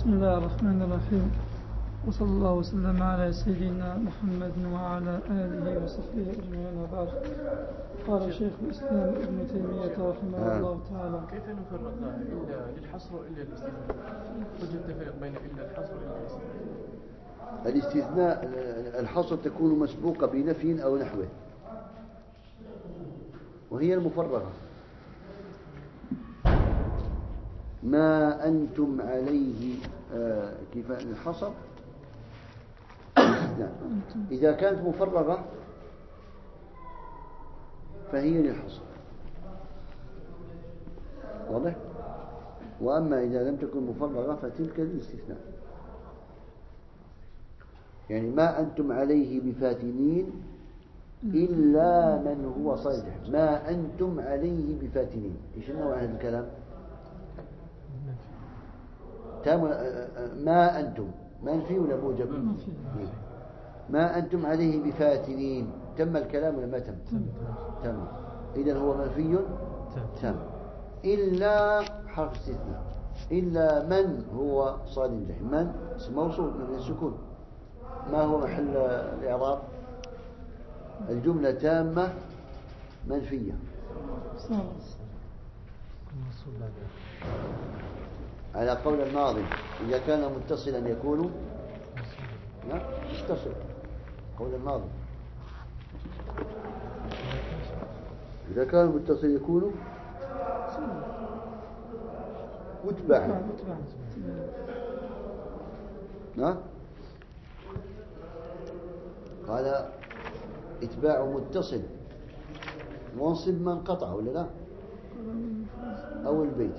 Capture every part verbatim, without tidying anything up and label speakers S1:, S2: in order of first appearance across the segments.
S1: بسم الله الرحمن الرحيم، وصلى الله وسلم على سيدنا محمد وعلى آله وصحبه أجمعين. وبعد، قال شيخ الإسلام ابن تيمية رحمه آه. الله تعالى:
S2: كيف نفرق إلا للحصر وإلا الاستثناء؟ وجه التفريق بين إلا الحصر وإلا الاستثناء؟
S3: الاستثناء الحصر تكون مسبوقة بنفي أو نحوه، وهي المفرغة. ما أنتم عليه آه كيف الحصر إذا كانت مفرغة فهي للحصر، واضح؟ وأما إذا لم تكن مفرغة فتلك للاستثناء. يعني ما أنتم عليه بفاتنين إلا من هو صالح. ما أنتم عليه بفاتنين، إيش نوع هذا الكلام؟ ما أنتم منفي ولا موجب؟ ما أنتم عليه بفاتنين، تم الكلام ولا ما تم؟ تم. إذن هو منفي تم، إلا حرف استثناء، إلا من هو صاد الجحيم. من اسم موصول من السكون. ما هو محل الإعراب؟ الجملة تامة منفية على قول الماضي. إذا كان متصلا يكون لا متصل، قول الماضي. إذا كان متصل يكون متبعا. نعم، قال اتباع متصل منصب من قطع ولا لا؟ أو البيت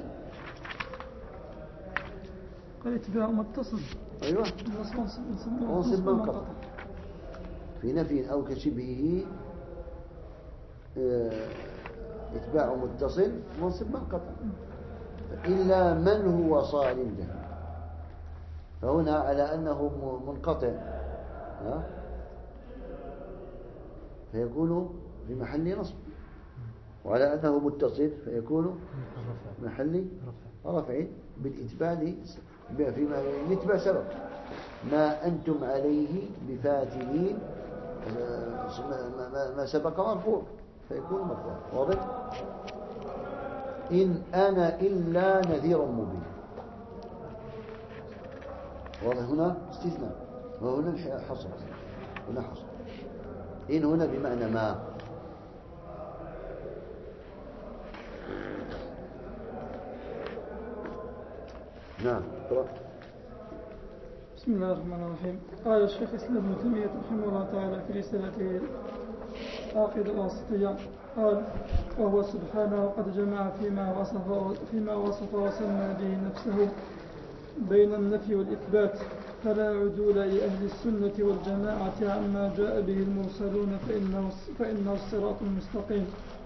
S1: قال اتباع متصل.
S3: أيوة، منصب من قطع في نفي أو كشبهه. اتباع متصل منصب من قطع. إلا من هو صال الجحيم، فهنا على أنه منقطع فيكون في محل نصب، وعلى أنه متصل فيكون في محل رفع بالإتباع فيما يتبع سبق. ما أنتم عليه بفاتنين، ما سبق مرفوع فيكون مرفوع، واضح؟ إن أنا إلا نذير مبين، واضح؟ هنا استثناء وهنا حصر. هنا حصر. إن هنا بمعنى ما. نعم.
S1: بسم الله الرحمن الرحيم. قال الشيخ الإسلام ابن تيمية رحمه الله تعالى في رسالته العقيدة الواسطية، قال: وهو سبحانه قد جمع فيما وصف فيما وصف وسمى به نفسه بين النفي والإثبات، فلا عدول لأهل السنة والجماعة عما جاء به المرسلون، فإنه, فإنه الصراط المستقيم،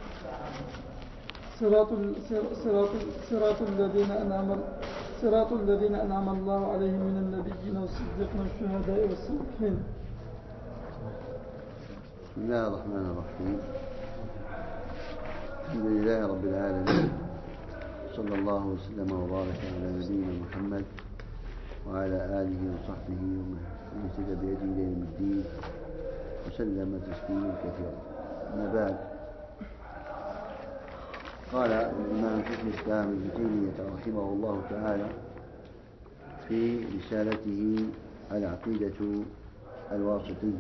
S1: صراط, صراط, صراط الذين أنعم صراط الذين أنعم الله عليهم من النبيين والصديقين والشهداء والصالحين.
S3: بسم الله الرحمن الرحيم. الحمد لله رب العالمين، صلى الله وسلم وبارك على نبينا محمد وعلى آله وصحبه ومن اهتدى بهديه إلى يوم الدين وسلم تسليما كثيرا. أما بعد، قال الإمام شيخ الإسلام ابن تيمية رحمه الله تعالى في رسالته العقيدة الواسطية: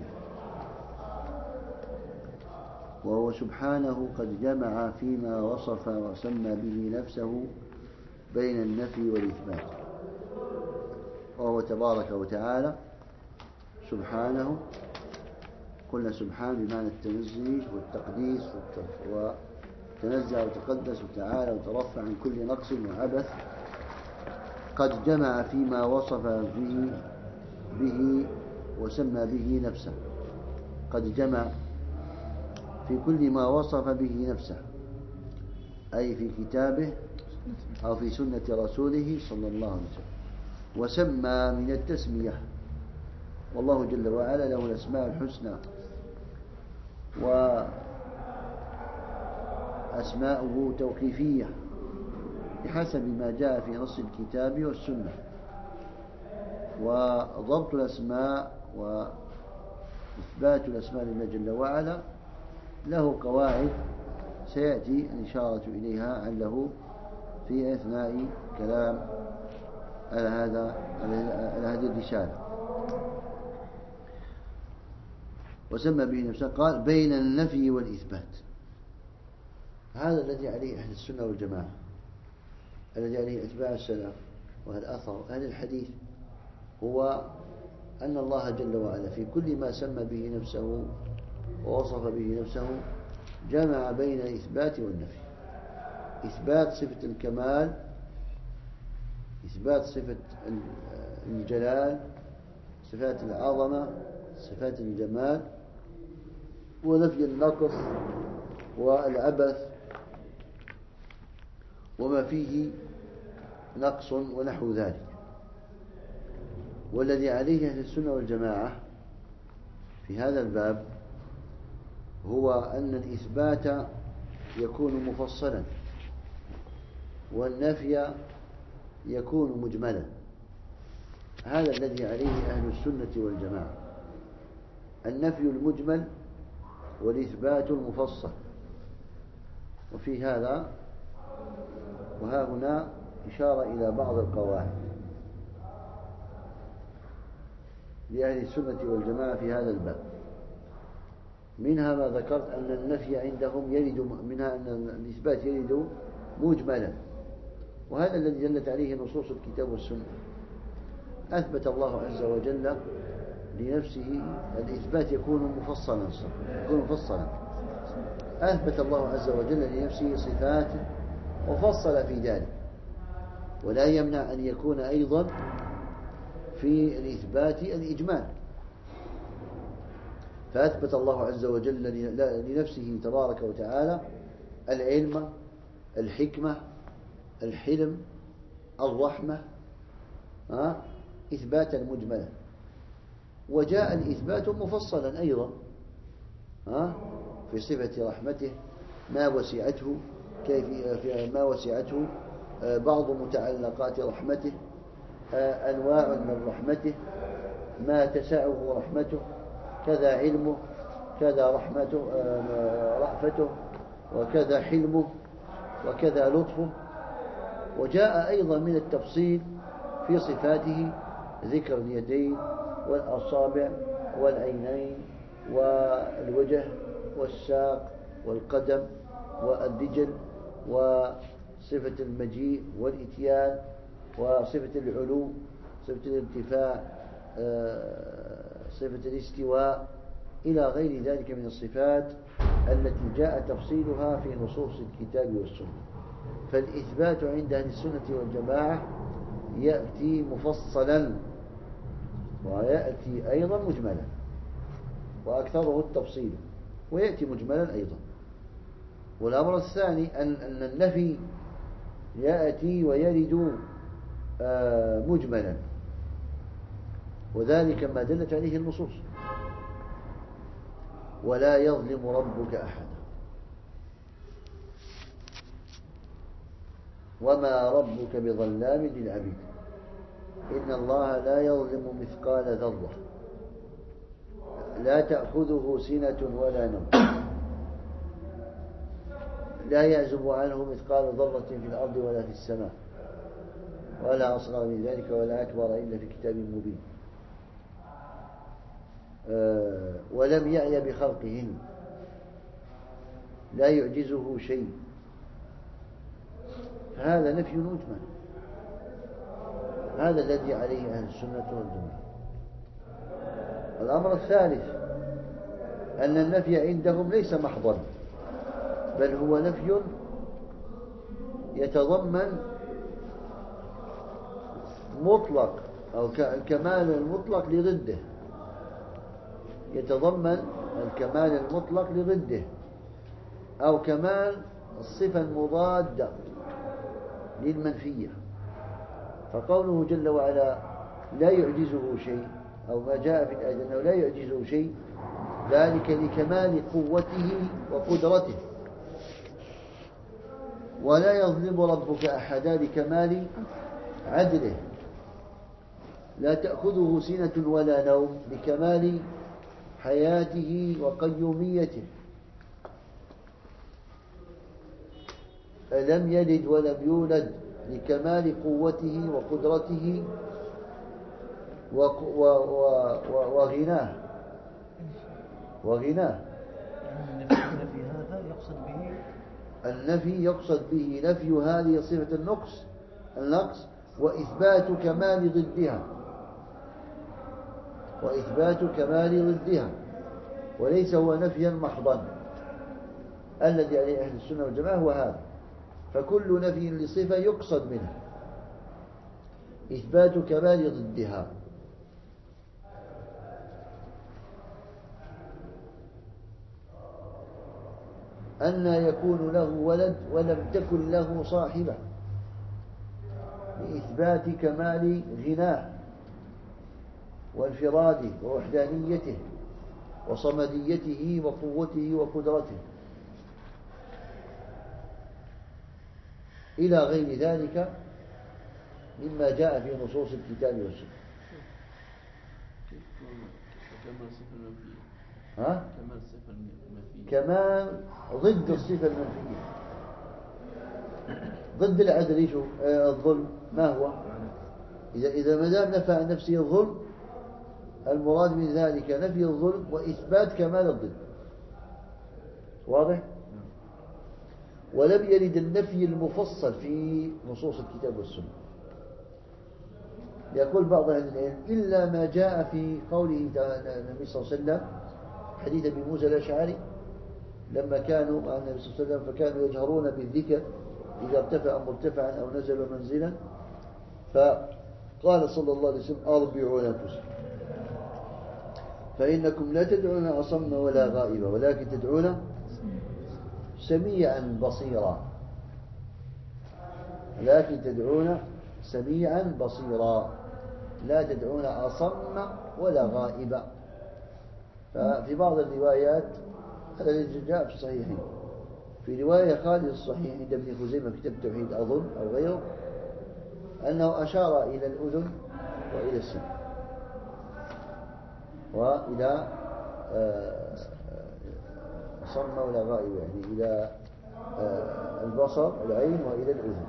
S3: وهو سبحانه قد جمع فيما وصف وسمى به نفسه بين النفي والإثبات. وهو تبارك وتعالى سبحانه، قلنا سبحان بمعنى التنزيه والتقديس، وتنزه وتقدس وتعالى وترفع عن كل نقص وعبث. قد جمع فيما وصف به, به وسمى به نفسه. قد جمع في كل ما وصف به نفسه، أي في كتابه أو في سنة رسوله صلى الله عليه وسلم. وسمى من التسمية، والله جل وعلا له الأسماء الحسنى، وأسماؤه توقيفية، توقيفية بحسب ما جاء في نص الكتاب والسنة. وأسماؤه توقيفية بحسب ما جاء في نص الكتاب والسنة. وأسماؤه توقيفية بحسب ما جاء في نص الكتاب والسنة. وأسماؤه توقيفية بحسب ما جاء في نص الكتاب والسنة. وضبط الأسماء وإثبات الأسماء لله جل وعلا له قواعد سيأتي الإشارة إليها عله في أثناء كلام على هذا على هذه الرسالة. وسمى به نفسه قال بين النفي والإثبات. هذا الذي عليه أهل السنة والجماعة، الذي عليه أتباع السلف وأهل الأثر أهل الحديث، هو أن الله جل وعلا في كل ما سمى به نفسه ووصف به نفسه جمع بين الإثبات والنفي. إثبات صفة الكمال، إثبات صفة الجلال، صفات العظمة، صفات الجمال، ونفي النقص والعبث وما فيه نقص ونحو ذلك. والذي عليه أهل السنة والجماعة في هذا الباب هو أن الإثبات يكون مفصلا والنفي يكون مجملا. هذا الذي عليه أهل السنة والجماعة، النفي المجمل والإثبات المفصل. وفي هذا وها هنا إشارة إلى بعض القواعد لأهل السنة والجماعة في هذا الباب. منها ما ذكرت أن النفي عندهم يرد، منها أن الإثبات يرد مجملا، وهذا الذي دلت عليه نصوص الكتاب والسنة. أثبت الله عز وجل لنفسه الإثبات يكون مفصلا يكون مفصلا أثبت الله عز وجل لنفسه صفات وفصل في ذلك، ولا يمنع أن يكون أيضا في الإثبات الإجمال. فأثبت الله عز وجل لنفسه تبارك وتعالى العلم، الحكمة، الحلم، الرحمة، إثباتا مجملا. وجاء الإثبات مفصلا أيضا في صفة رحمته، ما وسعته كيف ما وسعته بعض متعلقات رحمته، أنواع من رحمته، ما تسعه رحمته، كذا علمه، كذا رحمته رأفته، وكذا حلمه، وكذا لطفه. وجاء أيضا من التفصيل في صفاته ذكر اليدين والأصابع والعينين والوجه والساق والقدم والرجل، وصفة المجيء والإتيان، وصفة العلو، صفة الارتفاع، صفة الاستواء، إلى غير ذلك من الصفات التي جاء تفصيلها في نصوص الكتاب والسنة. فالإثبات عند أهل السنة والجماعة يأتي مفصلا ويأتي أيضا مجملا، وأكثره التفصيل، ويأتي مجملا أيضا. والأمر الثاني أن النفي يأتي ويرد مجملا، وذلك ما دلت عليه النصوص. ولا يظلم ربك أحدا وما ربك بظلام للعبيد إن الله لا يظلم مثقال ذرة لا تأخذه سنة ولا نوم لا يعزب عنه مثقال ذرة في الأرض ولا في السماء ولا أصغر من ذلك ولا أكبر إلا في كتاب مبين. أه ولم يعي بخلقهن لا يعجزه شيء. هذا نفي مجمل، هذا الذي عليه أهل السنة والجماعة. الأمر الثالث أن النفي عندهم ليس محضا، بل هو نفي يتضمن مطلق أو الكمال المطلق لضده، يتضمن الكمال المطلق لضده، أو كمال الصفة المضادة للمنفية. فقوله جل وعلا لا يعجزه شيء، أو ما جاء في الآية أنه لا يعجزه شيء، ذلك لكمال قوته وقدرته. ولا يظلم ربك أحدا لكمال عدله. لا تأخذه سنة ولا نوم لكمال حياته وقيوميته. لم يلد ولم يولد لكمال قوته وقدرته وغناه وغناه
S4: النفي هذا يقصد به
S3: النفي يقصد به نفي هذه صفة النقص النقص وإثبات كمال ضدها وإثبات كمال ضدها، وليس هو نفيا محضا. الذي عليه أهل السنة والجماعة هو هذا. فكل نفي لصفة يقصد منه إثبات كمال ضدها. أن يكون له ولد ولم تكن له صاحبة لإثبات كمال غناه وانفراده ووحدانيته وصمديته وقوته وقدرته إلى غير ذلك مما جاء في نصوص الكتاب والسنة.
S2: كمال الصفة المنفية.
S3: ها؟
S2: كمال الصفة المنفية.
S3: كمال ضد الصفة المنفية. ضد العدل ايش هو؟ آه الظلم. ما هو؟ إذا إذا ما دام نفى عن نفسه الظلم، المراد من ذلك نفي الظلم وإثبات كمال الضد. واضح؟ ولم يرد النفي المفصل في نصوص الكتاب والسنة. يقول بعض أهل العلم إلا ما جاء في قوله النبي صلى الله عليه وسلم حديث أبي موسى الأشعري لما كانوا مع النبي صلى الله عليه وسلم فكانوا يجهرون بالذكر إذا ارتفع مرتفعا أو نزل منزلا، فقال صلى الله عليه وسلم أربعوا أنفسكم فإنكم لا تدعون أصم ولا غائبا ولكن تدعون سميعا بصيرا لكن تدعون سميعا بصيرا لا تدعون أصم ولا غائبا. ففي بعض الروايات هذا الذي جاء في الصحيحين، في رواية خالد الصحيح عند ابن خزيمة في كتاب التوحيد أظن أو غيره أنه أشار إلى الأذن وإلى السمع وإلى صم ولا غائب، يعني إلى البصر العين وإلى الأذن.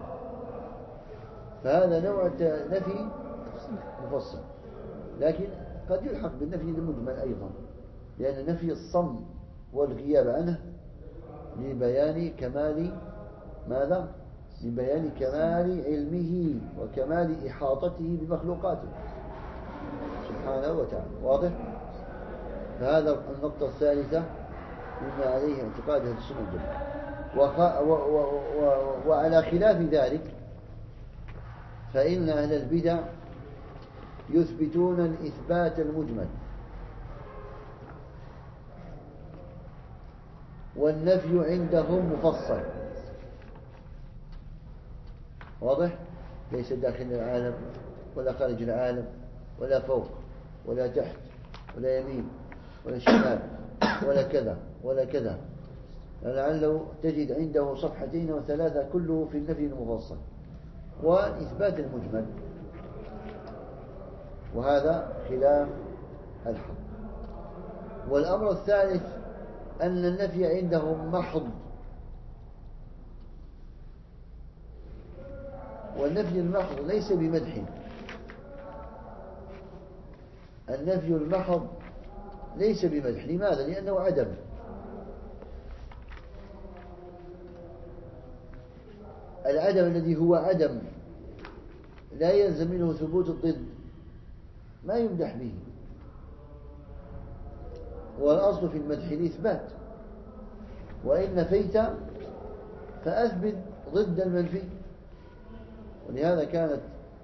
S3: فهذا نوع نفي مفصل، لكن قد يلحق بالنفي المجمل أيضا، لأن نفي الصم والغياب عنه لبيان كمال ماذا؟ لبيان كمال علمه وكمال إحاطته بمخلوقاته سبحانه وتعالى. واضح؟ فهذا النقطة الثالثة مما عليه اعتقاد أهل السنة والجماعة. وعلى خلاف ذلك فإن أهل البدع يثبتون الإثبات المجمل والنفي عندهم مفصل. واضح؟ ليس داخل العالم ولا خارج العالم ولا فوق ولا تحت ولا يمين ولا شمال ولا كذا ولا كذا، لعله تجد عنده صفحتين وثلاثة كله في النفي المفصل والإثبات المجمل، وهذا خلاف الحق. والأمر الثالث أن النفي عندهم محض، والنفي المحض ليس بمدح. النفي المحض ليس بمدح. لماذا؟ لأنه عدم. العدم الذي هو عدم لا يلزم منه ثبوت الضد، ما يمدح به. والأصل في المدح الإثبات، وإن نفيت فأثبت ضد المنفي. ولهذا كانت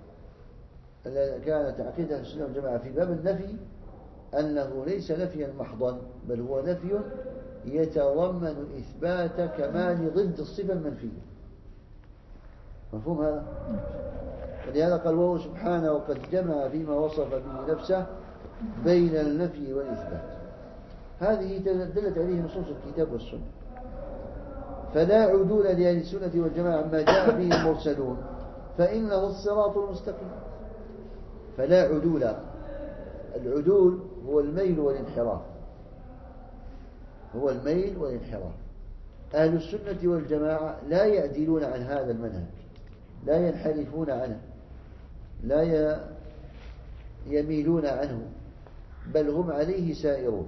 S3: كانت عقيدة السنة والجماعة في باب النفي أنه ليس نفيا محضا، بل هو نفي يتضمن إثبات كمال ضد الصفة المنفية. مفهوم هذا؟ ولهذا قال وهو سبحانه وقد جمع فيما وصف به نفسه بين النفي والإثبات. هذه دلت عليه نصوص الكتاب والسنة، فلا عدول لأهل السنة والجماعة عما جاء به المرسلون، فإنه الصراط المستقيم. فلا عدول. العدول هو الميل والانحراف، هو الميل والانحراف. أهل السنة والجماعة لا يعدلون عن هذا المنهج، لا ينحرفون عنه، لا يميلون عنه، بل هم عليه سائرون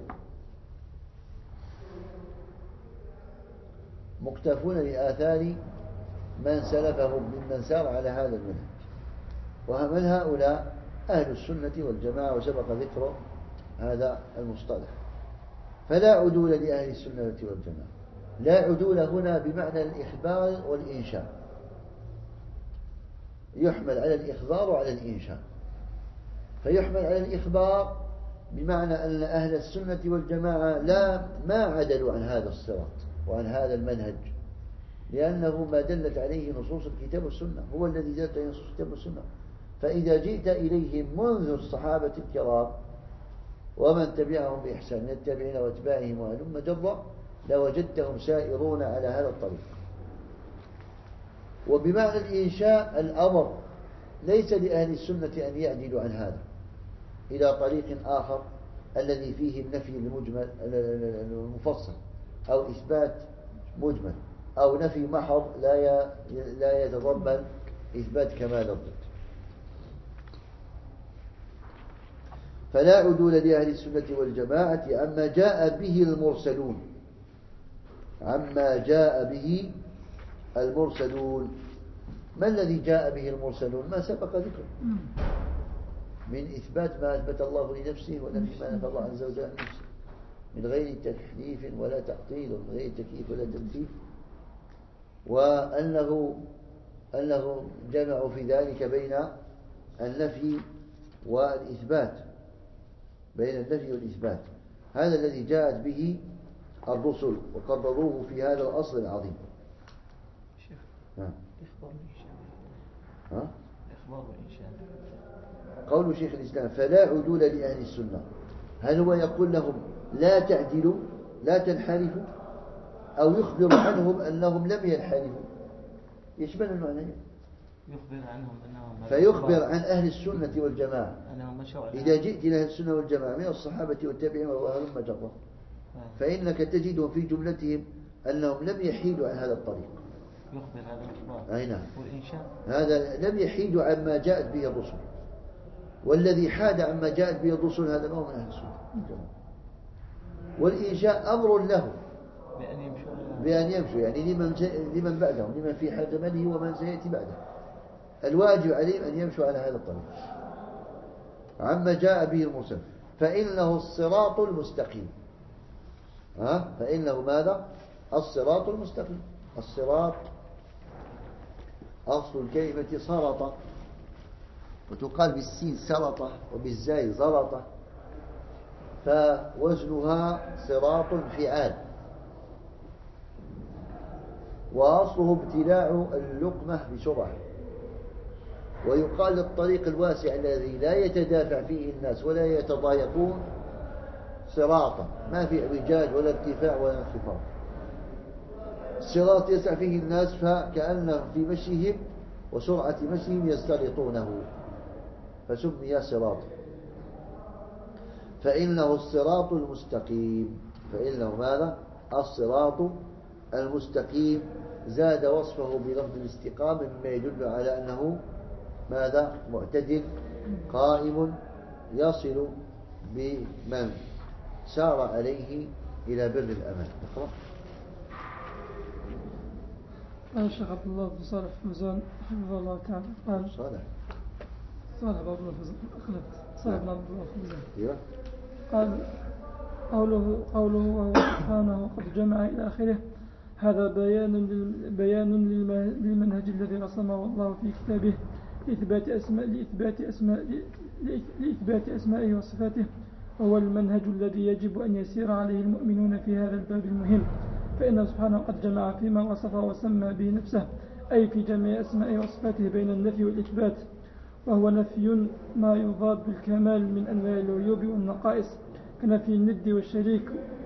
S3: مقتفون لآثار من سلفهم ممن سار على هذا المنهج. ومن هؤلاء أهل السنة والجماعة، وسبق ذكر هذا المصطلح. فلا عدول لأهل السنة والجماعة. لا عدول هنا بمعنى الإخبار والإنشاء، يحمل على الإخبار وعلى الإنشاء. فيحمل على الإخبار بمعنى أن أهل السنة والجماعة لا ما عدلوا عن هذا الصراط وعن هذا المنهج، لأنه ما دلت عليه نصوص الكتاب والسنة، هو الذي دلت عليه نصوص الكتاب والسنة. فإذا جئت إليهم منذ الصحابة الكرام ومن تبعهم بإحسان من التابعين واتباعهم وهلم جرا لوجدتهم سائرون على هذا الطريق. وبمعنى الإنشاء الأمر ليس لأهل السنة أن يعدلوا عن هذا إلى طريق آخر الذي فيه النفي المجمل المفصل، أو إثبات مجمل، أو نفي محض لا لا يتضمن إثبات كمال الضد. فلا عدول لأهل السنة والجماعة عما جاء به المرسلون، عما جاء به المرسلون. ما الذي جاء به المرسلون؟ ما سبق ذكره من إثبات ما أثبت الله لنفسه ونفي ما نفى الله عز وجل عن نفسه، من غير تحريف ولا تعطيل، ومن غير تكييف ولا تمثيل. وأنه أنه جمعوا في ذلك بين النفي والإثبات، بين النفي والإثبات. هذا الذي جاءت به الرسل وقرروه في هذا الأصل العظيم.
S4: شيخ
S3: ها؟
S4: إخبار وإنشاء.
S3: ها؟
S4: إخبار وإنشاء.
S3: قول شيخ الإسلام فلا عدول لأهل السنة، هل هو يقول لهم لا تعدلوا لا تنحرفوا، أو يخبر عنهم أنهم لم ينحرفوا؟ يشمل المعنى.
S4: يخبر عنهم أنهم
S3: فيخبر عن أهل السنة والجماعة
S4: أنهم مشوا على
S3: إذا جئت إلى أهل السنة والجماعة من الصحابة والتابعين وهلم جرا، فإنك تجدهم في جملتهم أنهم لم يحيدوا عن هذا الطريق.
S4: يخبر هذا الإخبار.
S3: أي نعم.
S4: والإنشاء
S3: هذا لم يحيدوا عما جاءت به الرسل، والذي حاد عما جاءت به الرسل هذا هو من أهل السنة والجماعة. والإنشاء أمر له
S4: بأن يمشوا
S3: بأن يمشوا، يعني لمن لمن بعدهم، لمن في حزمنه ومن سيأتي بعده، الواجب عليهم أن يمشوا على هذا الطريق عما جاء به المرسل. فإنه الصراط المستقيم. ها؟ فإنه ماذا؟ الصراط المستقيم. الصراط أصل الكلمة سرطة، وتقال بالسين سرطة وبالزاي زلطة، فوزنها صراط فعال. وأصله ابتلاع اللقمة بسرعة. ويقال الطريق الواسع الذي لا يتدافع فيه الناس ولا يتضايقون صراطا، ما في اعوجاج ولا ارتفاع ولا انخفاض. الصراط يسع فيه الناس فكأنهم في مشيهم وسرعة مشيهم يستلطونه، فسمي صراطا. فإنه الصراط المستقيم. فإنه ماذا؟ الصراط المستقيم. زاد وصفه بلفظ الاستقامة مما يدل على أنه ماذا؟ معتدل قائم يصل بمن سار عليه إلى بر الأمان. اقرأ.
S1: قال الشيخ عبد الله بن صالح فوزان حفظه الله تعالى قال
S3: صالح
S1: صالح بن عبد الله فوزان صالح بن عبد الله فوزان
S3: ايوه
S1: قال قوله قوله وهو سبحانه قد جمع إلى آخره، هذا بيان بيان للمنهج الذي رسمه الله في كتابه لإثبات أسماء لإثبات أسماء لإثبات أسمائه وصفاته، وهو المنهج الذي يجب أن يسير عليه المؤمنون في هذا الباب المهم. فإنه سبحانه قد جمع فيما وصف وسمى به نفسه، أي في جميع أسمائه وصفاته، بين النفي والإثبات، وهو نفي ما يضاد بالكمال من أنواع العيوب والنقائص، كنفي الند والشريك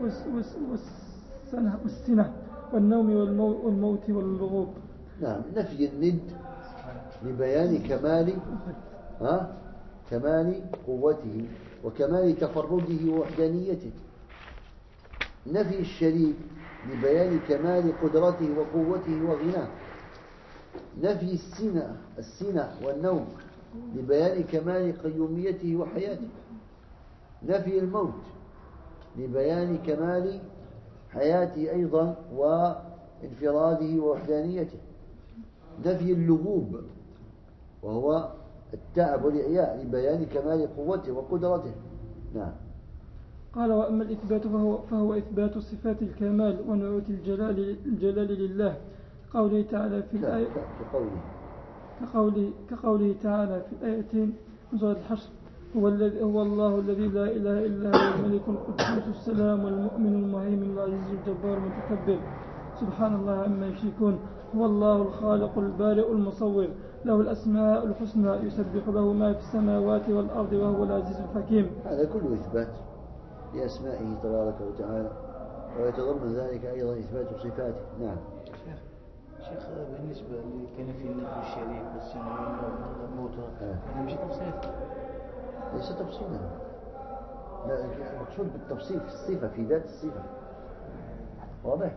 S1: والسنة والنوم والموت واللغوب.
S3: نعم، نفي الند لبيان كمال ها كمال قوته وكمال تفرده ووحدانيته. نفي الشريك لبيان كمال قدرته وقوته وغناه. نفي السنة السنة والنوم لبيان كمال قيوميته وحياته. نفي الموت لبيان كمال حياته أيضا وانفراده ووحدانيته. نفي اللغوب وهو التعب والإعياء لبيان كمال قوته وقدرته. نعم.
S1: قال وأما الإثبات فهو, فهو إثبات صفات الكمال ونعوت الجلال, الجلال لله قوله تعالى في الآية
S3: كقوله
S1: كقوله, كقوله تعالى في الآيتين من سورة الحشر هو, الذي هو الله الذي لا إله إلا هو الملك القدوس السلام والمؤمن المهيمن العزيز الجبار المتكبر سبحان الله عما يشركون. هو الله الخالق البارئ المصور له الأسماء الحسنى يسبح له ما في السماوات والأرض وهو العزيز الحكيم.
S3: هذا كله إثبات لأسمائه تبارك وتعالى ويتضمن ذلك أيضا إثبات صفاته. نعم.
S4: شيخ بالنسبة اللي كان في نفي الشريك والسنة والموت هذا مش تفصيل؟
S3: ليس تفصيلا. لا المقصود بالتفصيل في الصفة في ذات الصفة. واضح؟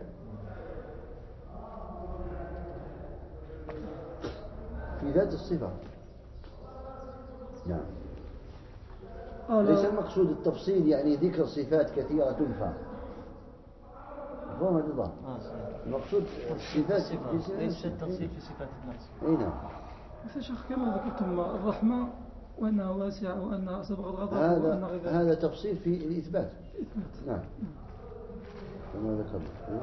S3: في ذات الصفة. نعم. ليس المقصود التفصيل يعني ذكر صفات كثيرة تنفع. فهم الرضا. المقصود الصفات
S4: ليس التفصيل في صفات النفس.
S3: اي نعم.
S1: بس يا شيخ كما ذكرتم الرحمة وأنها واسعة وأنها سبقت غضب
S3: هذا هذا تفصيل في الإثبات.
S1: إثبات.
S3: نعم. كما ذكرنا.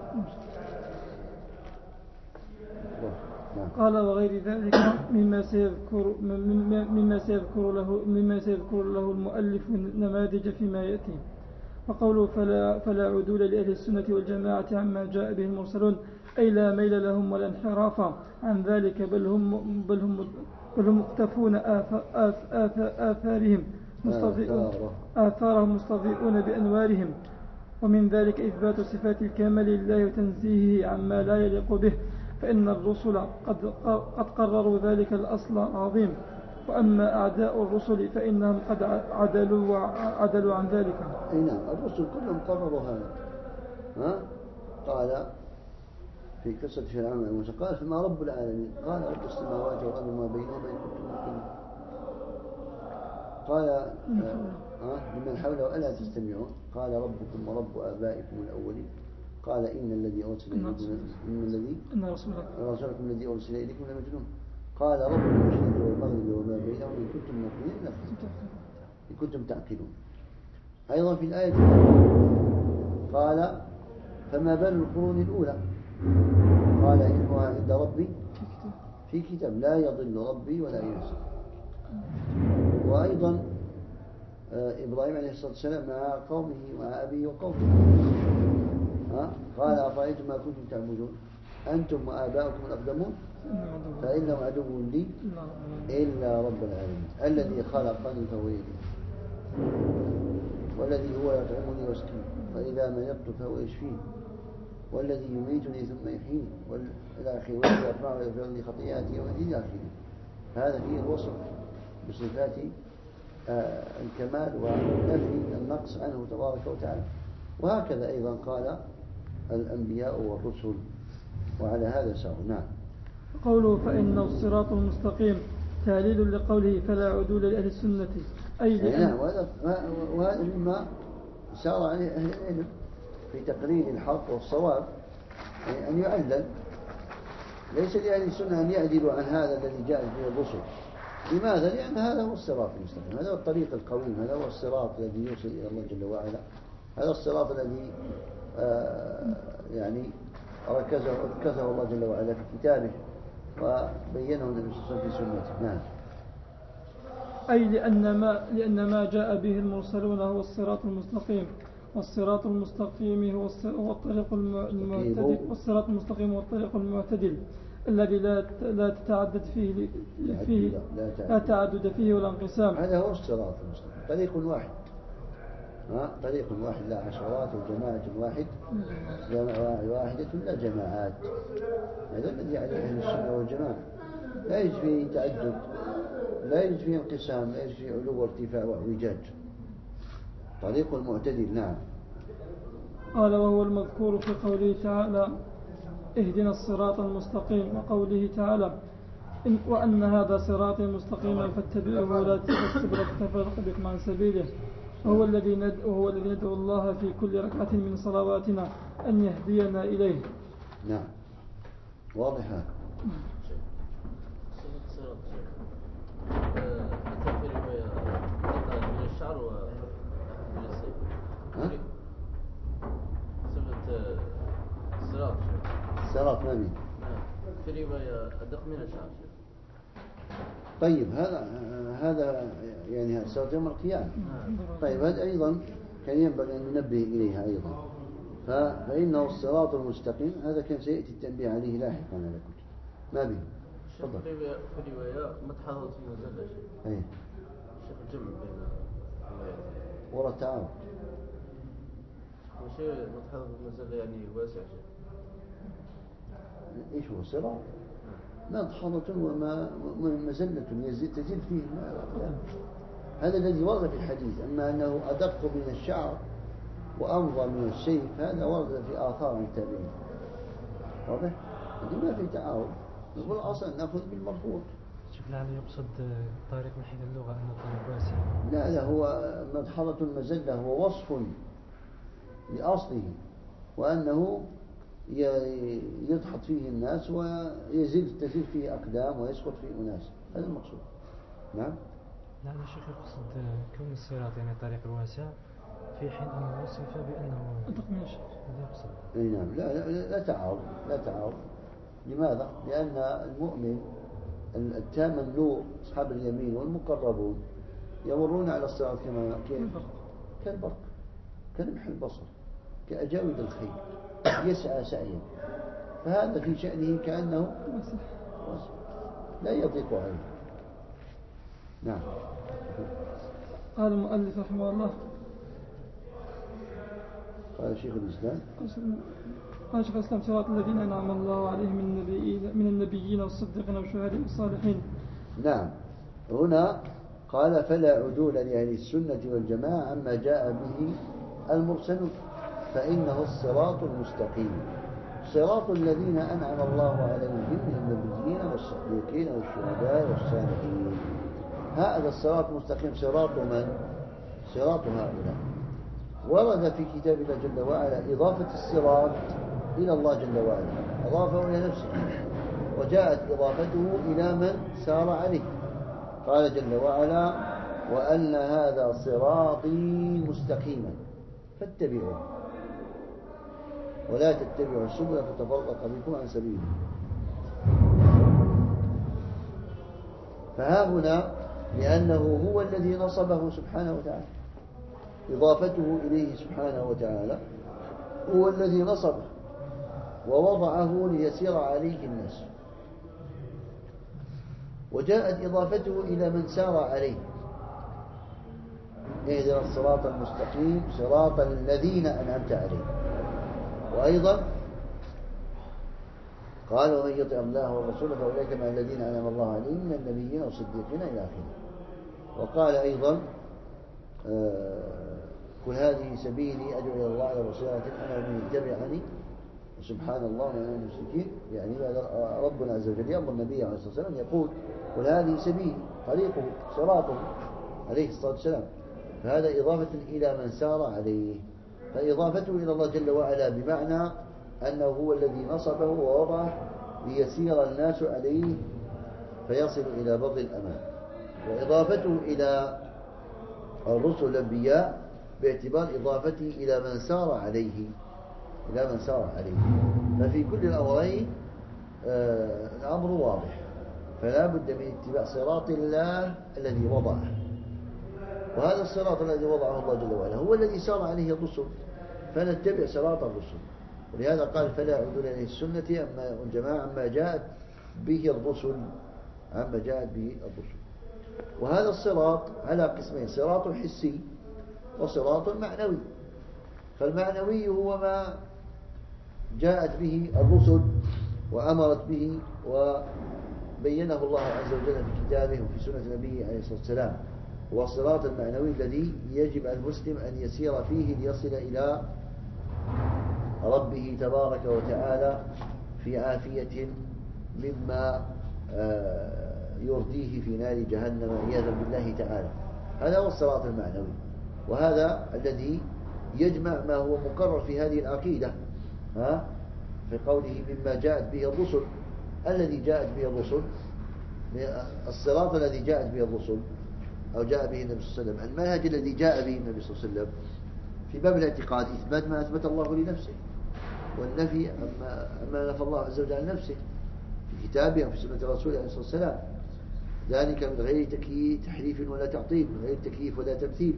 S3: نعم.
S1: قال وغير ذلك مما سيذكر مما سيذكر له مما سيذكر له المؤلف نماذج فيما يأتي. وقوله فلا فلا عدول لأهل السنة والجماعة عما جاء به المرسلون أي لا ميل لهم ولا انحراف عن ذلك بل هم بل هم بل هم مقتفون آثارهم مستضيئون آثارهم مستضيئون بأنوارهم. ومن ذلك إثبات صفات الكمال لله وتنزيهه عما لا يليق به فإن الرسل قد قد قرروا ذلك الأصل العظيم. وأما أعداء الرسل فإنهم قد عدلوا وعدلوا عن ذلك.
S3: أي نعم. الرسل كلهم قرروا هذا. ها؟ قال في قصة فرعون وموسى قال فما رب العالمين قال رب السماوات والأرض وما بينهما إن كنتم موقنين. قال ها لمن حوله ألا تستمعون قال ربكم ورب آبائكم الأولين قال إن الذي أرسل إليكم إن الذي
S1: إن رسولكم
S3: الذي أرسل إليكم لمجنون قال رب المشرق والمغرب وما بينهما إن كنتم موقنين إن كنتم تعقلون. أيضا في الآية قال فما بال القرون الأولى قال علمها عند ربي في كتاب لا يضل ربي ولا ينسى. وأيضا إبراهيم عليه الصلاة والسلام مع قومه مع أبيه وقومه ها؟ قال أفرأيتم ما كنتم تعبدون أنتم وآباؤكم الأقدمون فإنهم عدو لي إلا رب العالمين الذي خلقني فهو يهدين والذي هو يطعمني ويسقين وإذا مرضت فهو يشفين والذي يميتني ثم يحييني والى اخره والذي يرفع ويغفر لي خطيئاتي والى اخره. هذا فيه الوصف بصفات آه الكمال ونفي النقص عنه تبارك وتعالى. وهكذا ايضا قال الانبياء والرسل وعلى هذا ساروا. نعم.
S1: قوله فإنه الصراط المستقيم تعليل لقوله فلا عدول لأهل السنة أي لأن
S3: نعم. وهذا مما سار عليه أهل العلم في تقرير الحق والصواب يعني أن يعلل. ليس لأهل السنة أن يعدلوا عن هذا الذي جاء به الرسل. لماذا؟ لأن هذا هو الصراط المستقيم. هذا هو الطريق القويم. هذا هو الصراط الذي يوصل إلى الله جل وعلا. هذا الصراط الذي آه يعني ركزه ركزه الله جل وعلا في كتابه وبينه النبي صلى الله عليه وسلم في سنته. نعم.
S1: أي لأن ما لأن ما جاء به المرسلون هو الصراط المستقيم. والصراط المستقيم هو الطريق المعتدل والصراط المستقيم هو الطريق المعتدل الذي لا لا تتعدد فيه فيه لا تعدد فيه ولا انقسام.
S3: هذا هو الصراط المستقيم. طريق واحد. ها طريق واحد لا عشرات وجماعة واحد جماعة واحدة لا جماعات. هذا الذي عليه أهل السنة والجماعة. لا يجوز فيه تعدد لا يوجد فيه انقسام، لا يوجد فيه علو وارتفاع واعوجاج، طريق المعتدل. نعم.
S1: قال وهو المذكور في قوله تعالى اهدنا الصراط المستقيم، وقوله تعالى إن وأن هذا صراطي مستقيما فاتبعوه ولا تتبعوا السبل فتفرق بكم عن سبيله، وهو الذي ند وهو الذي ندعو الله في كل ركعة من صلواتنا أن يهدينا إليه.
S3: نعم، واضح هذا. الصراط ما بين
S2: في رواية أدق من الشعر.
S3: طيب هذا هذا يعني الصراط يوم القيامة. طيب هذا أيضا كان ينبغي أن ننبه إليها أيضا، فإنه الصراط المستقيم هذا كان سيأتي التنبيه عليه لاحقا على كتب ما به. تفضل.
S2: في رواية متحضرة المزلة شيء.
S3: أيه.
S2: شيخ الجمع بين الروايات.
S3: ولا التعارض.
S2: وشيء متحضرة المزلة يعني واسع شيء.
S3: إيش هو الصراط؟ مدحضة وما مزلة يزيد تزيد فيه الماء. هذا الذي ورد في الحديث. أما أنه أدق من الشعر وأمضى من السيف هذا ورد في آثار التابعين. واضح؟ هذه ما في تعارض. نقول أصلا نأخذ بالمرفوض.
S5: شوف لعله يقصد طريق من حيث اللغة أنه طريق واسع.
S3: لا لا، هو مدحضة المزلة هو وصف لأصله، وأنه يدحض فيه الناس ويزيد تزيد فيه أقدام ويسقط فيه أناس. هذا المقصود. نعم.
S5: لا أنا شيخ يقصد كون الصراط يعني طريق واسع في حين أنه وصف بأنه
S1: أدق من الشعر.
S5: هذا يقصد.
S3: أي نعم. لا لا لا تعارض، لا تعارض. لماذا؟ لأن المؤمن التام النور أصحاب اليمين والمقربون يمرون على الصراط كما كالبرق كلمح البصر كأجاود الخيل يسعى سعيا، فهذا في شأنه كأنه واسع لا يضيق عليه. نعم.
S1: قال المؤلف رحمه الله
S3: قال شيخ الإسلام
S1: قال شيخ الإسلام صراط الذين أنعم الله عليهم من النبيين من النبيين والصديقين والشهداء والصالحين.
S3: نعم. هنا قال فلا عدول لأهل السنة والجماعة عما جاء به المرسلون فإنه الصراط المستقيم صراط الذين أنعم الله عليهم من النبيين والصديقين والشهداء والصالحين. هذا الصراط المستقيم صراط من؟ صراط هؤلاء. ورد في كتاب الله جل وعلا إضافة الصراط إلى الله جل وعلا، أضافه إلى نفسه، وجاءت إضافته إلى من سار عليه. قال جل وعلا وأن هذا صراطي مستقيما فاتبعوه ولا تتبعوا السبل فتفرق بكم عن سبيله. فها هنا لأنه هو الذي نصبه سبحانه وتعالى، إضافته إليه سبحانه وتعالى هو الذي نصبه ووضعه ليسير عليه الناس، وجاءت إضافته إلى من سار عليه. اهدنا الصراط المستقيم صراط الذين أنعمت عليهم. وأيضا قال ومن يطع الله والرسول فأولئك مع الذين أنعم الله عليهم من النبيين والصديقين إلى آخره. وقال أيضا قل هذه سبيلي أدعو إلى الله على بصيرة أنا ومن يتبعني سبحان الله من المشركين. يعني ربنا عز وجل يأمر النبي عليه الصلاة والسلام يقول قل هذه سبيلي طريقه صراطه عليه الصلاة والسلام، فهذا إضافة إلى من سار عليه. فإضافته إلى الله جل وعلا بمعنى أنه هو الذي نصبه ووضعه ليسير الناس عليه فيصل إلى بر الأمان. وإضافته إلى الرسل الأنبياء باعتبار إضافته إلى من سار عليه إلى من سار عليه. ففي كل الأمرين آه الأمر واضح، فلا بد من اتباع صراط الله الذي وضعه. وهذا الصراط الذي وضعه الله جل وعلا هو الذي سار عليه الرسل، فنتبع صراط الرسل. ولهذا قال فلا عدول إلى السنة أما الجماعة عما جاءت به الرسل عما جاءت به الرسل. وهذا الصراط على قسمين، صراط حسي وصراط معنوي. فالمعنوي هو ما جاءت به الرسل وأمرت به بينه الله عز وجل في كتابه وفي سنة نبيه عليه الصلاة والسلام، هو الصراط المعنوي الذي يجب على المسلم أن يسير فيه ليصل إلى ربه تبارك وتعالى في عافية مما يرضيه في نار جهنم عياذا بالله تعالى. هذا هو الصراط المعنوي، وهذا الذي يجمع ما هو مقرر في هذه العقيدة ها في قوله مما جاءت به الرسل. الذي جاءت به الرسل، الصراط الذي جاءت به الرسل أو جاء به النبي صلى الله عليه وسلم، المنهج الذي جاء به النبي صلى الله عليه وسلم في باب الاعتقاد إثبات ما أثبت الله لنفسه، والنفي أما, أما نفى الله عز وجل عن نفسه في كتابه أو في سنة رسوله عليه الصلاة والسلام، ذلك من غير تكييف تحريف ولا تعطيل، من غير تكييف ولا تمثيل.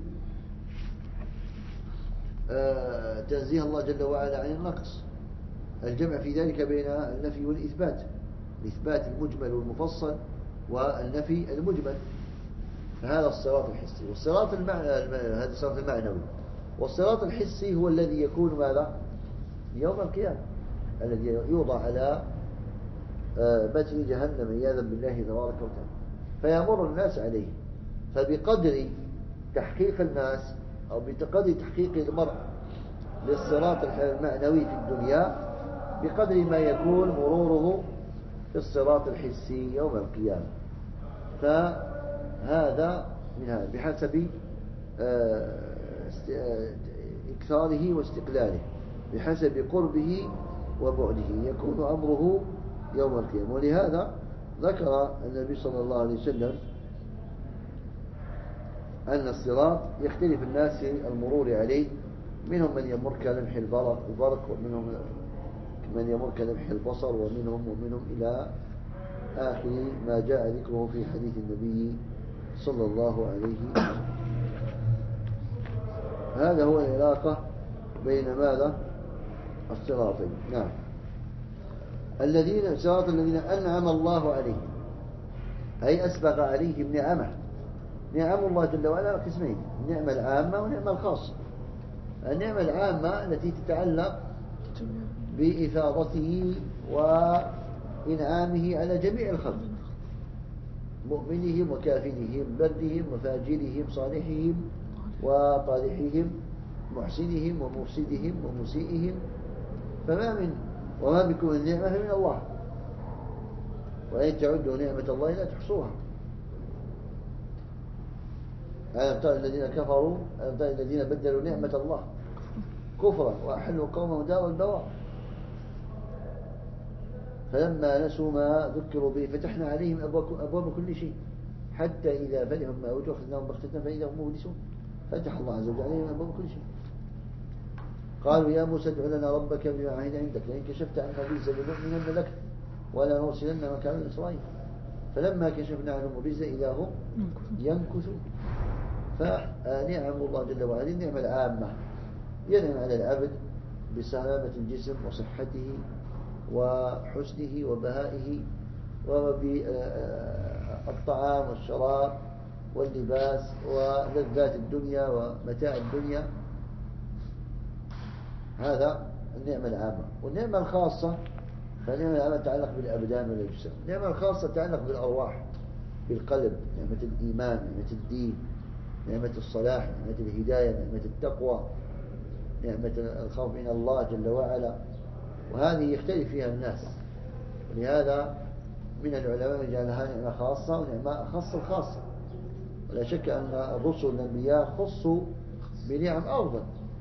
S3: آه تنزيه الله جل وعلا عن النقص، الجمع في ذلك بين النفي والإثبات، الإثبات المجمل والمفصل والنفي المجمل. فهذا الصراط الحسي. والصراط المعنى هذا الصراط المعنوي. والصراط الحسي هو الذي يكون ماذا يوم القيامة، الذي يوضع على متن جهنم عياذا بالله تبارك وتعالى، فيمر الناس عليه. فبقدر تحقيق الناس أو بقدر تحقيق المرء للصراط المعنوي في الدنيا بقدر ما يكون مروره في الصراط الحسي يوم القيامة. فهذا من هذا بحسب إكثاره واستقلاله، بحسب قربه وبعده يكون أمره يوم القيامة. ولهذا ذكر النبي صلى الله عليه وسلم أن الصراط يختلف الناس في المرور عليه، منهم من يمر كلمح البرق، ومنهم من يمر كلمح البصر، ومنهم ومنهم إلى آخر ما جاء ذكره في حديث النبي صلى الله عليه وسلم. هذا هو العلاقة بين ماذا الصراطين. نعم. الذين صراط الذين أنعم الله عليهم، أي أسبق عليهم نعمه. نعم الله جل وعلا قسمين، النعمة العامة والنعمة الخاصة. النعمة العامة التي تتعلق بإفاضته وإنعامه على جميع الخلق، مؤمنهم وكافرهم، بردهم وفاجرهم، صالحهم وطالحهم، محسنهم ومفسدهم ومسيئهم. فما من وما بكم من نعمة فمن الله، وإن تعدوا نعمة الله لا تحصوها. ألم تر الذين كفروا ألم تر الذين بدلوا نعمة الله كفرا وأحلوا قومهم دار البوار، فلما نسوا ما ذكروا به فتحنا عليهم أبواب كل شيء حتى إذا فرحوا ما أوتوا أخذناهم بغتة فإذا هم مبلسون. فتح الله عز وجل عليهم أبواب كل شيء. قالوا يا موسى ادع لنا ربك بما عهد عندك لئن كشفت عنا الرجز لنؤمنن لك ولا نرسلن معك بني إسرائيل. فلما كشفنا عنهم الرجز إذا هم ينكثون. فنعم الله جل وعلا النعمة العامة، ينعم على العبد بسلامة الجسم وصحته وحسنه وبهائه، وبالطعام والشراب واللباس ولذات الدنيا ومتاع الدنيا. هذا النعمة العامة. والنعمة الخاصة فالنعمة العامة تتعلق بالأبدان والأجسام. النعمة الخاصة تتعلق بالأرواح، بالقلب، نعمة الإيمان، نعمة الدين، نعمة الصلاح، نعمة الهداية، نعمة التقوى، نعمة الخوف من الله جل وعلا. وهذه يختلف فيها الناس، ولهذا من العلماء من جعلها نعمة خاصة ونعمة أخص الخاصة. ولا شك أن الرسل والأنبياء خصوا بنعم أفضل.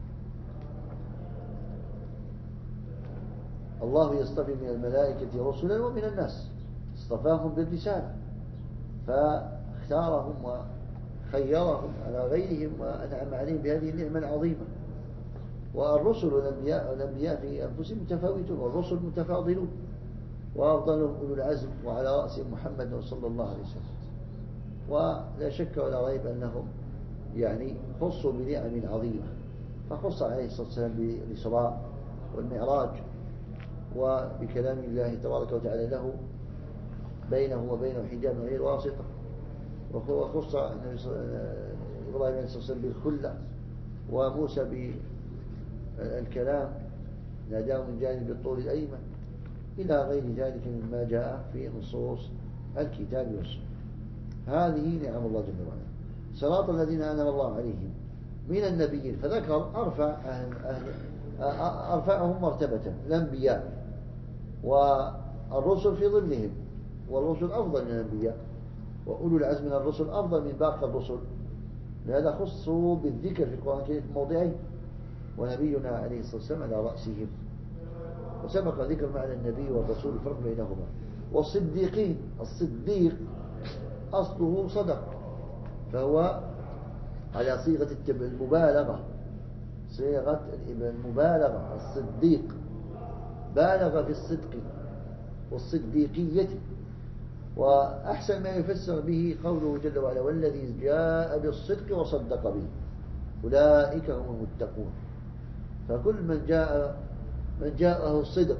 S3: الله يصطفي من الملائكة رسلا ومن الناس، اصطفاهم بالرسالة فاختارهم وخيرهم على غيرهم وأنعم عليهم بهذه النعمة العظيمة. والرسل والأنبياء, والأنبياء في أنفسهم متفاوتون، والرسل متفاضلون، وأفضلهم أولو العزم، وعلى رأسهم محمد صلى الله عليه وسلم. ولا شك ولا ريب أنهم يعني خصوا بنعم عظيمة. فخص عليه الصلاة والسلام بالإسراء والمعراج وبكلام الله تبارك وتعالى له بينه وبينه حجاب غير واسطة. وخص إبراهيم عليه الصلاة والسلام بالخلة، وموسى بالكلام ناداه من جانب الطور الأيمن، إلى غير ذلك مما جاء في نصوص الكتاب والسنة. هذه نعم الله جل وعلا. صراط الذين أنعم الله عليهم من النبيين، فذكر أرفع أهل أهل أرفعهم مرتبة الأنبياء والرسل في ظلهم، والرسل أفضل من الأنبياء، وأولو العزم من الرسل أفضل من باقي الرسل، لهذا خصوا بالذكر في القرآن الكريم في موضعين، ونبينا عليه الصلاة والسلام على رأسهم. وسبق ذكر معنى النبي والرسول الفرق بينهما. والصديقين، الصديق أصله صدق، فهو على صيغة المبالغة، صيغة المبالغة. الصديق بالغ في الصدق والصديقية. وأحسن ما يفسر به قوله جل وعلا والذي جاء بالصدق وصدق به أولئك هم المتقون. فكل من جاء من جاءه الصدق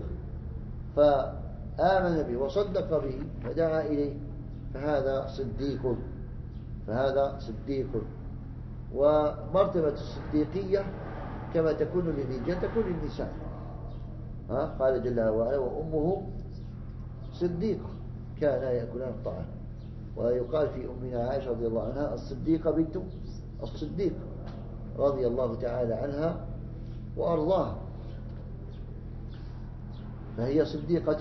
S3: فآمن به وصدق به ودعا إليه فهذا صديق، فهذا صديق. ومرتبة الصديقية كما تكون للرجال تكون للنساء. ها؟ قال جل وعلا وأمه صديقة كانا يأكلان الطعام. ويقال في أمنا عائشة رضي الله عنها الصديقة بنت الصديق رضي الله تعالى عنها وأرضاها، فهي صديقة.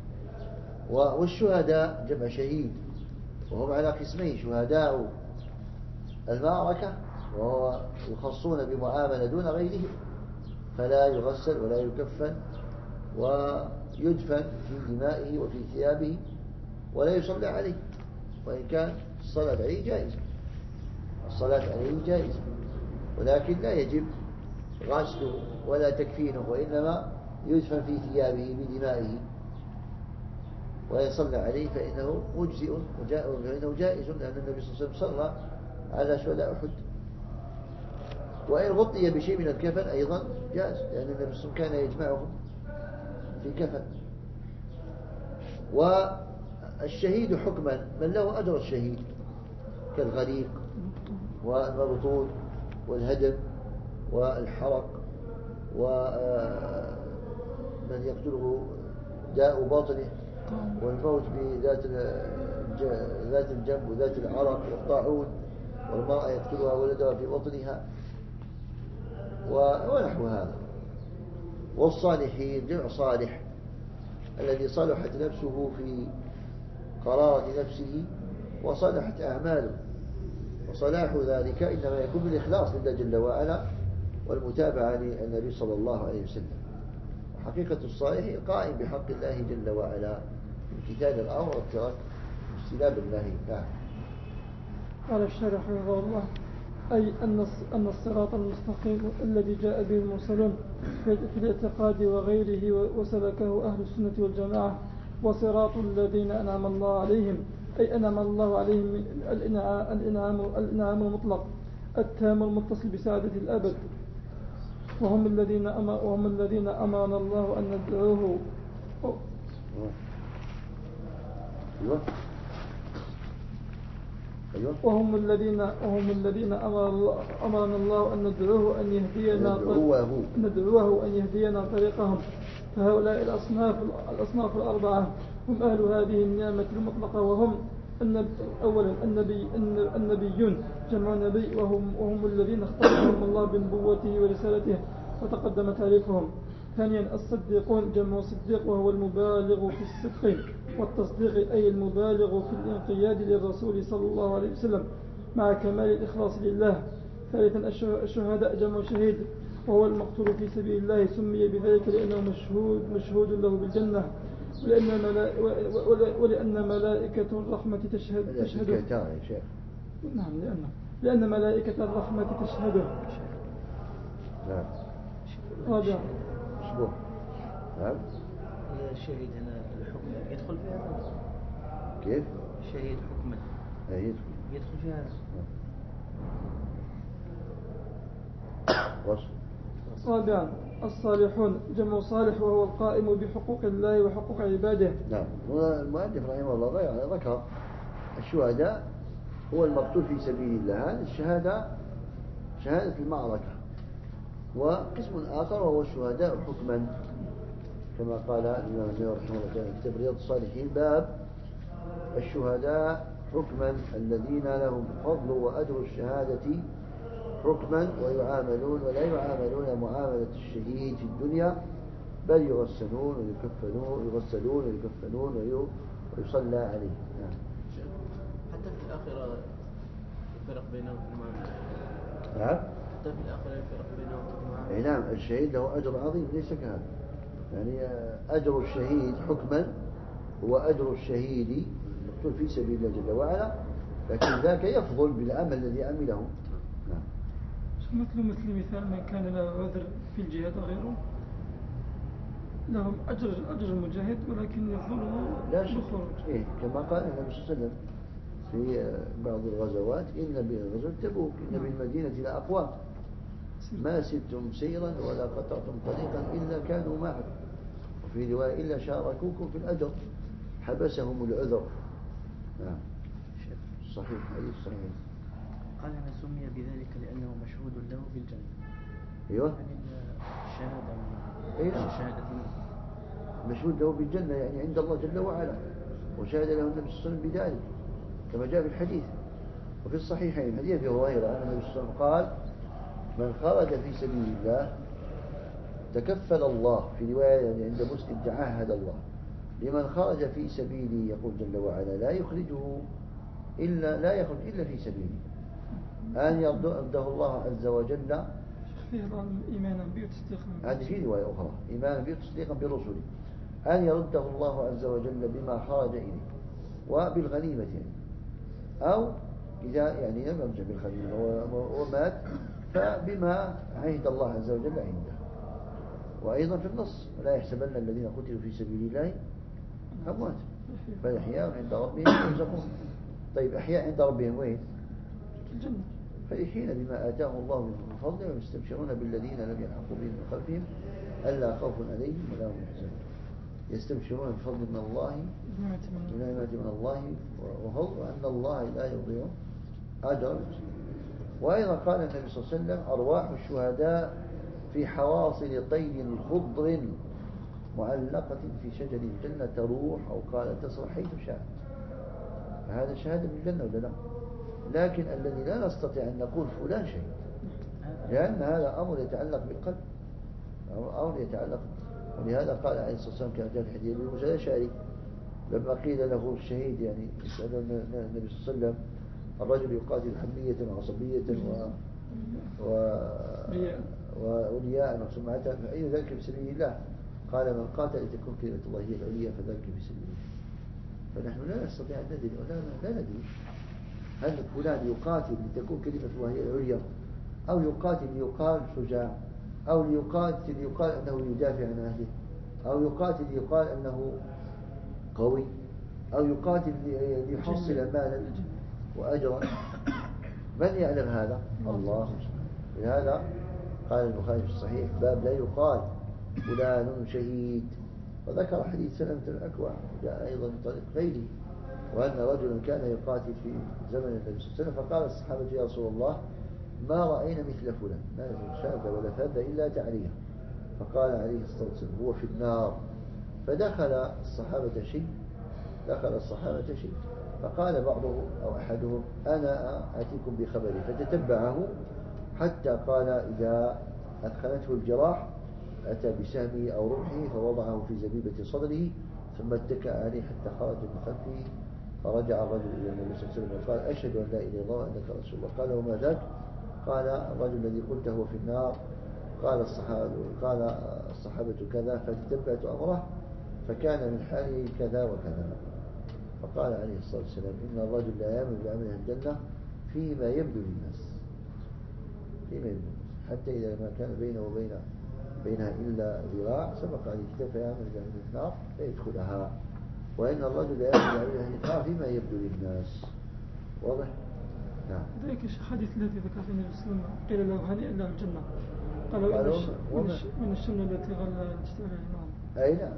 S3: والشهداء جمع شهيد، وهم على قسمين: شهداء المعركة وهو يخصون بمعاملة دون غيرهم، فلا يغسل ولا يكفن ويدفن في دمائه وفي ثيابه ولا يصلى عليه، وإن كان الصلاة عليه جائزة، الصلاة عليه جائزة، ولكن لا يجب غسله ولا تكفينه، وإنما يدفن في ثيابه بدمائه ويصلى عليه فإنه مجزئ فإنه جائز، لأن النبي صلى الله عليه وسلم صلى على شهداء أحد. وإن غطي بشيء من الكفن أيضا جاز، لأن النبي صلى الله عليه وسلم كان يجمعهم في كفن. والشهيد حكما من له أجر الشهيد كالغريق والمبطون والهدم والحرق، ومن يقتله داء باطنه والموت بذات ذات الجنب وذات العرق والطاعون، والمرأة يقتلها ولدها في بطنها ونحو هذا. والصالحين جمع صالح الذي صلحت نفسه في قرارة نفسه وصلحت أعماله، وصلاح ذلك إنما يكون بالإخلاص لله جل وعلا والمتابعة للنبي صلى الله عليه وسلم. حقيقة الصالح قائم بحق الله جل وعلا امتثال الأمر والترك واجتناب النهي. نعم.
S1: قال الشارح رحمه الله أي أن أن الصراط المستقيم الذي جاء به المرسلون في الاعتقاد وغيره وسلكه أهل السنة والجماعة، وصراط الذين أنعم الله عليهم أي أنعم الله عليهم الإنعام الإنعام المطلق التام المتصل بسعادة الأبد، وهم الذين أمر وهم الذين أمرنا الله أن ندعوه.
S3: أيوة.
S1: وهم الذين وهم الذين أمر الله أمرنا الله أن ندعوه أن يهدينا
S3: ندعوه
S1: ندعوه أن يهدينا طريقهم. فهؤلاء الأصناف الأصناف الأربعة هم أهل هذه النعمة المطلقة، وهم أولا النبي النبيون جمع نبي، وهم وهم الذين اختارهم الله بنبوته ورسالته وتقدم تعريفهم. ثانيا الصديقون جمع صديق وهو المبالغ في الصدق والتصديق أي المبالغ في الانقياد للرسول صلى الله عليه وسلم مع كمال الإخلاص لله. ثالثا الشهداء جمع شهيد وهو المقتول في سبيل الله، سمي بذلك لأنه مشهود مشهود له بالجنة، ولأن ملائكة ولأن ملائكة الرحمة تشهد تشهده. نعم لأن لأن ملائكة الرحمة تشهده.
S3: نعم.
S1: رابعا
S3: شبه. نعم.
S4: الشهيد هنا الحكم يدخل في هذا؟
S3: كيف؟
S4: الشهيد حكما.
S3: أي يدخل.
S4: يدخل في هذا.
S3: وصل.
S1: رابعا الصالحون جمع صالح وهو القائم بحقوق الله وحقوق عباده.
S3: نعم. المؤلف رحمه الله ذكر الشهداء هو المقتول في سبيل الله، هذه الشهادة شهادة المعركة. وقسم آخر وهو الشهداء حكما كما قال الإمام النووي رحمه الله تعالى كتاب رياض الصالحين باب الشهداء حكما الذين لهم فضل وأجر الشهادة حكما ويعاملون ولا يعاملون معاملة الشهيد في الدنيا، بل يغسلون ويكفنون يغسلون ويكفنون ويصلى عليه. نعم.
S4: حتى في الآخرة الفرق بينهم في المعاملة.
S3: نعم.
S4: حتى في الآخرة الفرق بينهم في المعاملة.
S3: أي نعم، الشهيد له أجر عظيم ليس كهذا. يعني أجر الشهيد حكما هو أجر الشهيد المقتول في سبيل الله جل وعلا، لكن ذاك يفضل بالعمل الذي عمله. نعم.
S1: مثل مثل مثال من كان له عذر في الجهاد غيره لهم أجر أجر المجاهد ولكن يفضله
S3: لا شك.
S1: بالخروج.
S3: إيه كما قال النبي صلى الله عليه وسلم في بعض الغزوات: إن بغزوة تبوك إن بالمدينة لأقوام ما سدتم سيرا ولا قطعتم طريقا إلا كانوا معكم، وفي رواية إلا شاركوكم في الأجر حبسهم العذر. نعم. صحيح، حديث صحيح.
S4: قال ما سمي بذلك لأنه مشهود له بالجنة.
S3: أيوة.
S4: يعني الشهادة
S3: أيوة.
S4: الشهادة
S3: مشهود له بالجنة يعني عند الله جل وعلا، وشهد له النبي صلى الله عليه وسلم بذلك كما جاء في الحديث. وفي الصحيحين حديث أبي هريرة أن النبي صلى الله عليه وسلم قال: من خرج في سبيل الله تكفل الله، في رواية يعني عند مسلم تعهد الله لمن خرج في سبيلي، يقول جل وعلا: لا يخرجه إلا لا يخرج إلا في سبيلي، أن يرده الله عز وجل.
S1: فيه إيمانا به وتصديقا.
S3: هذه في رواية أخرى: إيمانا به وتصديقا برسله، أن يرده الله عز وجل بما خرج إليه وبالغنيمة يعني. أو إذا يعني لم يرجع بالغنيمة ومات فبما عهد الله عز وجل عنده. وأيضا في النص: لا يحسبن الذين قتلوا في سبيل الله أموات بل أحياء عند ربهم يرزقون. طيب أحياء عند ربهم وين؟
S1: في الجنة.
S3: فرحين بما آتاهم الله من فضله ويستبشرون بالذين لم يلحقوا بهم من خلفهم ألا خوف عليهم ولا هم يحزنون. يستبشرون بفضل من الله ونعمة من الله وفضل وأن الله لا يضيع أجر المسلمين. وأيضا قال النبي صلى الله عليه وسلم: أرواح الشهداء في حواصل طير خضر معلقة في شجر الجنة تروح، أو قال تصرح حيث شاءت. فهذا شهادة من الجنة ولا لا؟ لكن الذي لا نستطيع أن نقول فلان شهيد، لأن هذا أمر يتعلق بالقلب، أمر يتعلق. ولهذا قال عليه الصلاة والسلام كما جاء في الحديث أبي موسى الأشعري لما قيل له الشهيد، يعني يسأل النبي صلى الله عليه وسلم: الرجل يقاتل حمية وعصبية و و ورياء وسمعة فأي ذلك في سبيل الله؟ قال: من قاتل لتكون كلمة الله هي العليا فذلك في سبيل الله. فنحن لا نستطيع أن ندري ولا لا ندري هل فلان يقاتل لتكون كلمة الله هي العليا، أو يقاتل ليقال شجاع، أو ليقاتل ليقال أنه يدافع عن أهله، أو يقاتل ليقال أنه قوي، أو يقاتل ليحصل مالا وأجرا. من يعلم هذا؟ الله سبحانه. لهذا قال البخاري في الصحيح: باب لا يقال فلان شهيد. وذكر حديث سلمة الأكوع جاء أيضا من طريق غيره، وأن رجلا كان يقاتل في زمن النبي صلى الله عليه وسلم، فقال الصحابة: يا رسول الله ما رأينا مثل فلان، ما شاذ ولا فاذ إلا تعليها. فقال عليه الصلاة والسلام: هو في النار. فدخل الصحابة شيء دخل الصحابة شيء فقال بعضهم أو أحدهم: أنا آتيكم بخبري. فتتبعه حتى قال إذا أدخلته الجراح أتى بسهمه أو رمحه فوضعه في زبيبة صدره ثم اتكأ عليه حتى خرج من خلفه. فرجع الرجل إلى النبي صلى الله عليه وسلم وقال: أشهد أن لا إله إلا الله وأنك رسول الله. قال: وما ذاك؟ قال: الرجل الذي قلته هو في النار. قال الصحابة قال الصحابة كذا، فتتبعت أمره فكان من حاله كذا وكذا. فقال عليه الصلاة والسلام: إن الرجل لا يعمل بعمل الجنة فيما يبدو للناس فيما يبدو حتى إذا ما كان بينه وبين بينها إلا ذراع سبق عليه كتاب فيعمل بعمل النار فيدخلها. وإن الرجل لا يعمل بعمل النار فيما يبدو للناس. واضح؟ نعم.
S1: ذلك الحديث الذي ذكر في النبي صلى الله عليه وسلم قيل له: هنيئا له الجنة. قالوا:
S3: قالوا
S1: من السنة التي غل تشتغل الإمام.
S3: أي نعم.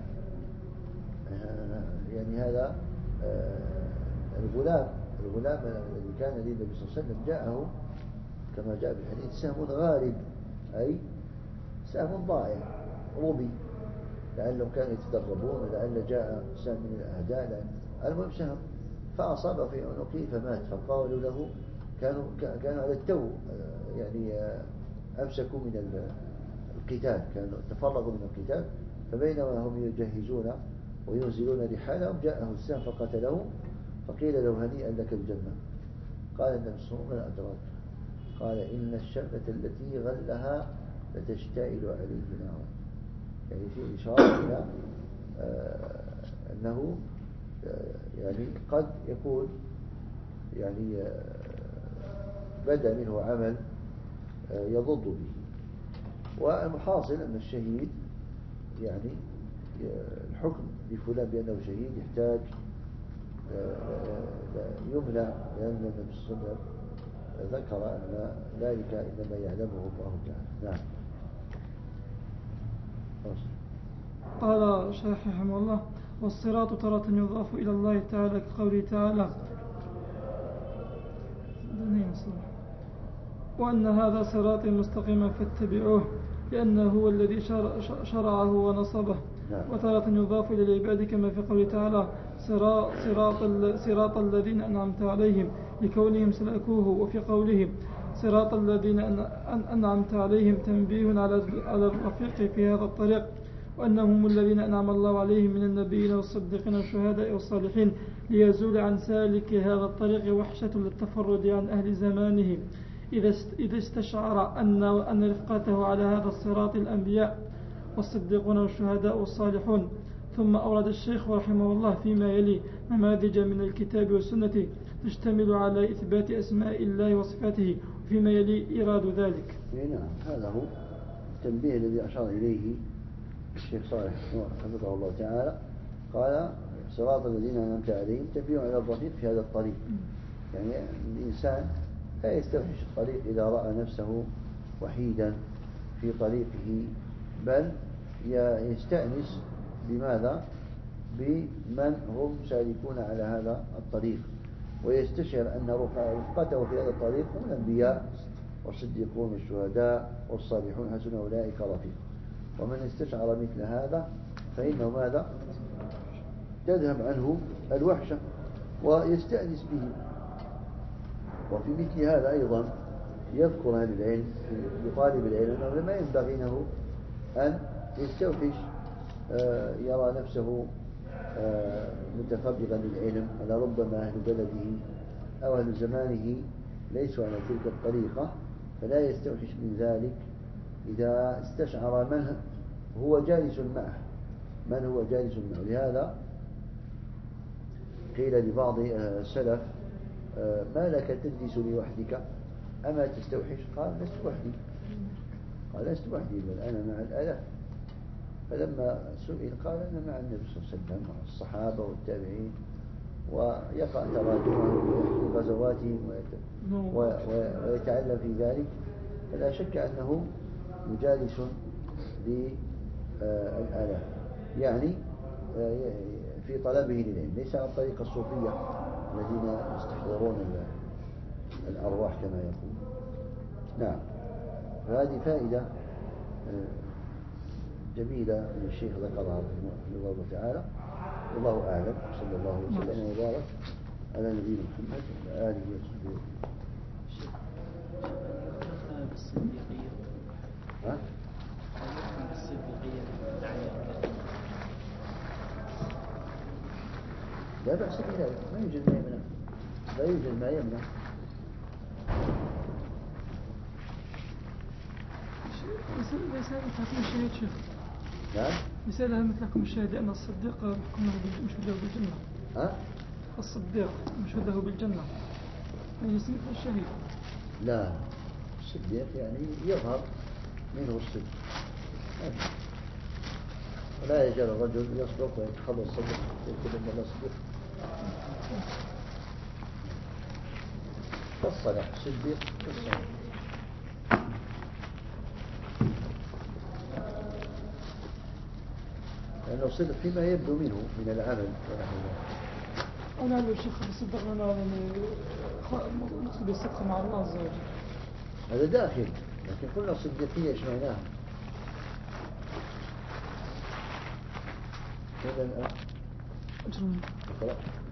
S3: يعني هذا الغلام الغلام الذي كان للنبي صلى الله عليه وسلم جاءه كما جاء في الحديث سهم غارب، أي سهم ضائع ربي، لعلهم كانوا يتدربون، لعل جاء سهم من الأعداء، المهم سهم فأصاب في عنقه فمات، فقالوا له كانوا كانوا على التو يعني أمسكوا من القتال، كانوا تفرغوا من القتال، فبينما هم يجهزون وينزلون رحالهم جاءه السهم فقتله، فقيل له هنيئا لك الجنة. قال النبي صلى الله عليه وسلم ما أدراك؟ قال إن الشمة التي غلها لتشتعل عليه نارا. يعني في إشارة إلى آه أنه آه يعني قد يكون يعني آه بدأ منه عمل آه يضد به. والحاصل أن الشهيد يعني الحكم لفلان بأنه شهيد يحتاج يمنع، لأن النبي صلى الله عليه وسلم ذكر أن ذلك إنما يعلمه الله تعالى. نعم.
S1: قال الشيخ رحمه الله: والصراط تارة يضاف إلى الله تعالى كقوله تعالى: وأن هذا صراطي مستقيما فاتبعوه لأنه هو الذي شرعه ونصبه. وتارة يضاف إلى العباد كما في قوله تعالى: صراط, صراط الذين أنعمت عليهم لكونهم سلكوه. وفي قولهم صراط الذين أنعمت عليهم تنبيه على الرفيق في هذا الطريق، وأنهم الذين أنعم الله عليهم من النبيين والصديقين والشهداء والصالحين، ليزول عن سالك هذا الطريق وحشة للتفرد عن أهل زمانه إذا استشعر أن أن رفقته على هذا الصراط الأنبياء والصديقون والشهداء والصالحون. ثم أورد الشيخ رحمه الله فيما يلي نماذج من الكتاب والسنة تشتمل على إثبات أسماء الله وصفاته، وفيما يلي إيراد ذلك.
S3: نعم، هذا هو التنبيه الذي أشار إليه الشيخ صالح حفظه الله تعالى. قال صراط الذين أنعمت عليهم تنبيه على الرفيق في هذا الطريق. يعني الإنسان لا يستوحش الطريق إذا رأى نفسه وحيدا في طريقه، بل يستأنس بماذا؟ بمن هم سالكون على هذا الطريق، ويستشعر أن رفقته في هذا الطريق هم الأنبياء والصديقون والشهداء والصالحون، حسن أولئك رفيق. ومن استشعر مثل هذا فإنه ماذا؟ تذهب عنه الوحشة ويستأنس به. وفي مثل هذا أيضا يذكر أهل العلم لطالب العلم أنه ما ينبغي له أن يستوحش يرى نفسه متفرغا للعلم، على ربما أهل بلده أو أهل زمانه ليسوا على تلك الطريقة، فلا يستوحش من ذلك إذا استشعر من هو جالس معه من هو جالس معه. لهذا قيل لبعض السلف: ما لك تجلس لوحدك أما تستوحش؟ قال: لست وحدي. قال: لست وحدي بل أنا مع الآلاف. فلما سئل قال: أنا مع النبي صلى الله عليه وسلم مع الصحابة والتابعين، ويقرأ تراجمهم ويحكي غزواتهم ويتعلم في ذلك، فلا شك أنه مجالس للآلاف، يعني في طلبه للعلم، ليس على الطريقة الصوفية الذين يستحضرون الأرواح كما يقول. نعم، فهذه فائدة جميلة من الشيخ ذكرها رحمه الله تعالى. والله أعلم، صلى الله وسلم وبارك على نبينا محمد وعلى آله وصحبه. ها؟ لا بأس بذلك، ما يوجد ما يمنع، لا يوجد ما يمنع.
S1: رسالة مثلكم الشهيد شيخ.
S3: نعم؟
S1: رسالة مثلكم الشهيد لأن الصديق محكوم له مشهوده بالجنة.
S3: ها؟
S1: الصديق مشهوده بالجنة يعني اسمه الشهيد.
S3: لا، الصديق يعني يظهر منه الصدق، ولا يجعل الرجل يصدق ويتخلص الصدق يقول ان الله صديق. فالصلاح صديق الصلاح. لأنه الصدق فيما يبدو منه من العمل ونحو ذلك.
S1: أنا أقول الشيخ الصدق لنا يعني نقصد الصدق مع الله عز وجل،
S3: هذا داخل، لكن كلنا الصديقية ايش معناها؟ كذا الآن
S1: أجرون